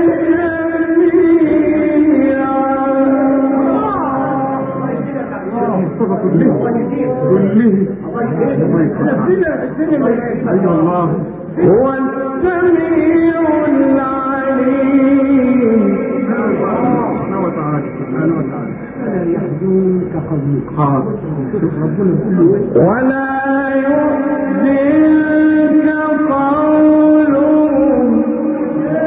أيها الله. هو السميع العليم. سبحانه وتعالى. لا يحزنك ولا يحزنك قولهم.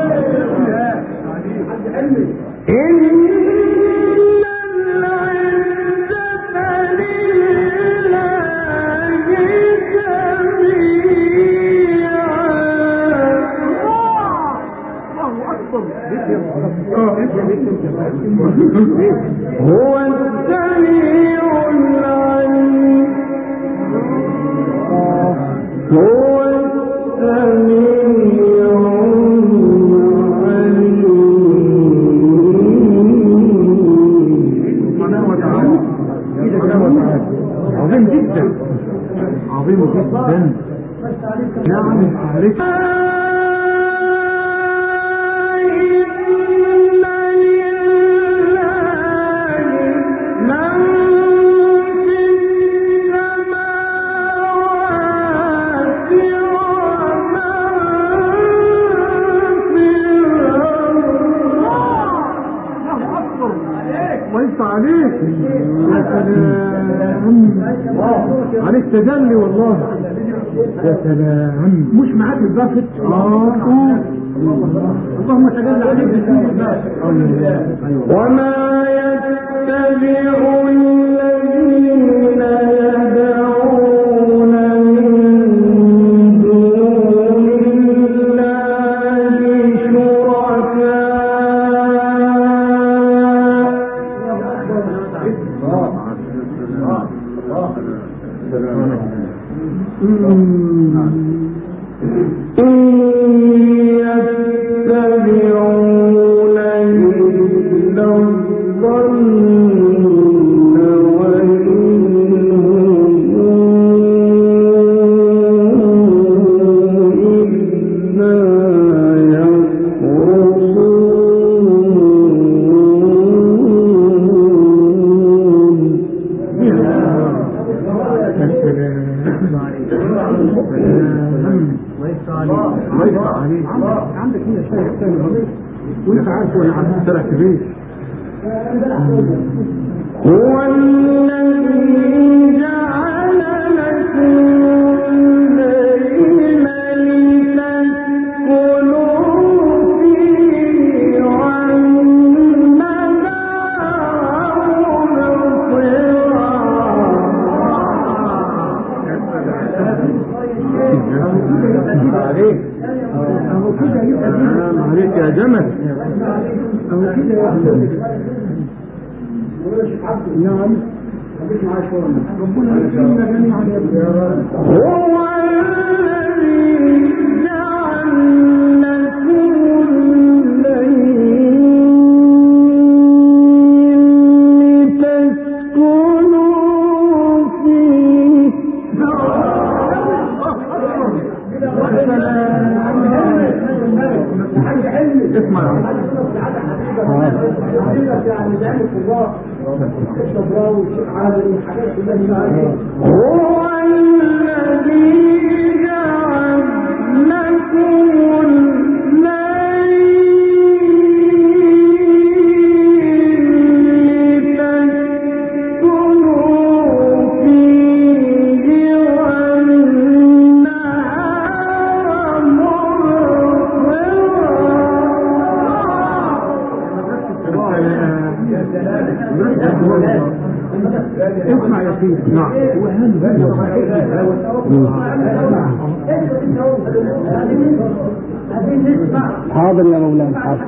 هو السميع العليم هو السميع عظيم جدا عظيم جدا. نعم عليك. عليك يا سلام عليك تجلي والله يا سلام. مش معاك البافت اللهم تجلى عليك. وما يتبع الذين يدعون من دون الله يتبعون إلا الظن وإن هم إلا عندك هنا شيء ثاني وانت عارف ولا عارف سرعة كبير. هو الذي جعل لكم الليل لتسكنوا فيه والنهار مبصرا. عليك يا جمل. نعم ربنا يسلمنا جميعا يا رب. هو الذي جعل لكم الليل لتسكنوا فيه. اسمع هو الذي جعل لكم الليل لتسكنوا فيه والنهار مبصرا. اسمع يا سيدي. نعم حاضر يا مولانا حاضر.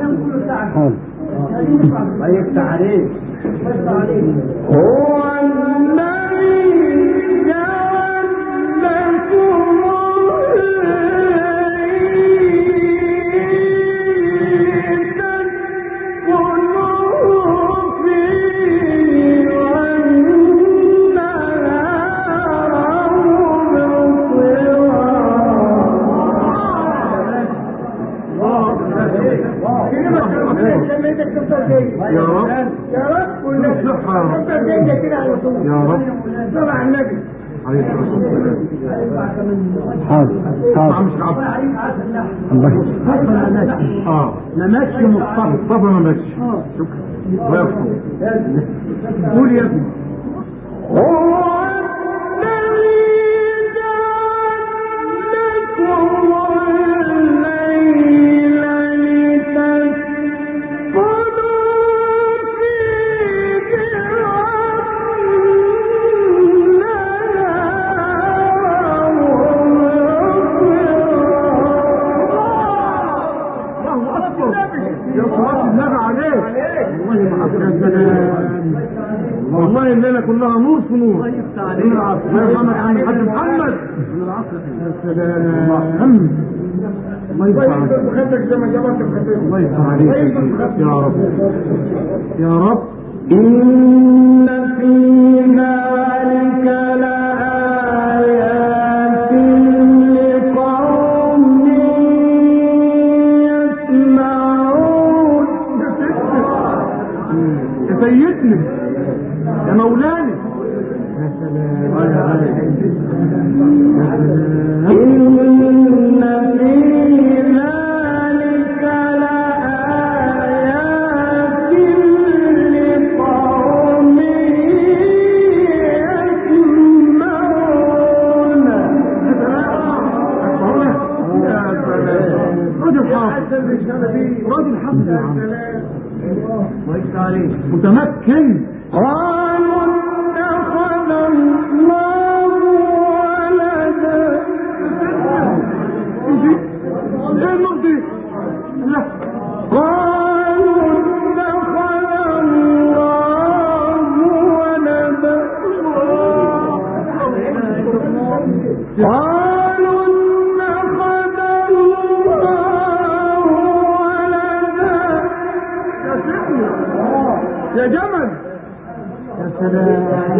الله يفتح عليك. هو الذي جعل لكم يا رب يا رب كل صحة كده على طول. يا رب صلى على النبي عليه الصلاة والسلام. حاضر حاضر. مش عبد الله ما ماتش مصطفى ما ماتش. شكرا الله يرحمه. قول يا ابني. هو صلاة النبي عليك. والله ما والله الليلة كلها نور في نور. الله محمد عن الحاج محمد. يا سلام. الله يفتح عليك. الله يفتح عليك يا رب يا رب. إن في ذلك لآيات لقوم يسمعون. يا سيدنا يا مولانا يا سلام. إن في ذلك لآيات لقوم يسمعون. يا سلام. رجل حافظ رجل حافظ يا عم. الله يفتح عليك. متمكن. قالوا اتخذ الله ولدا. ايه النقطة؟ لا. قالوا اتخذ الله ولدا. قالوا اتخذ الله ولدا. يا جمل. يا سلام.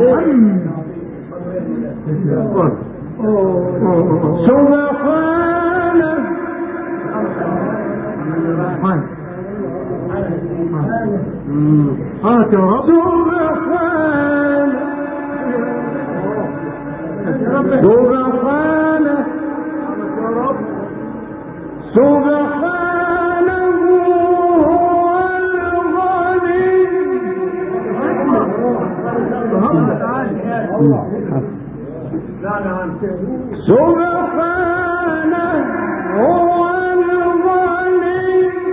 سبحانه. هات يا رب. سبحانه سبحانه هو الغني. سبحانه هو الغني.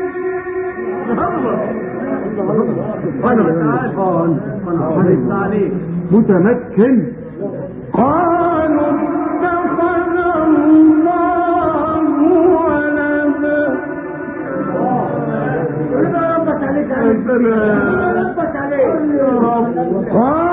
متمكن. قالوا اتخذ الله ولدا. ربك عليك يا رب. قالوا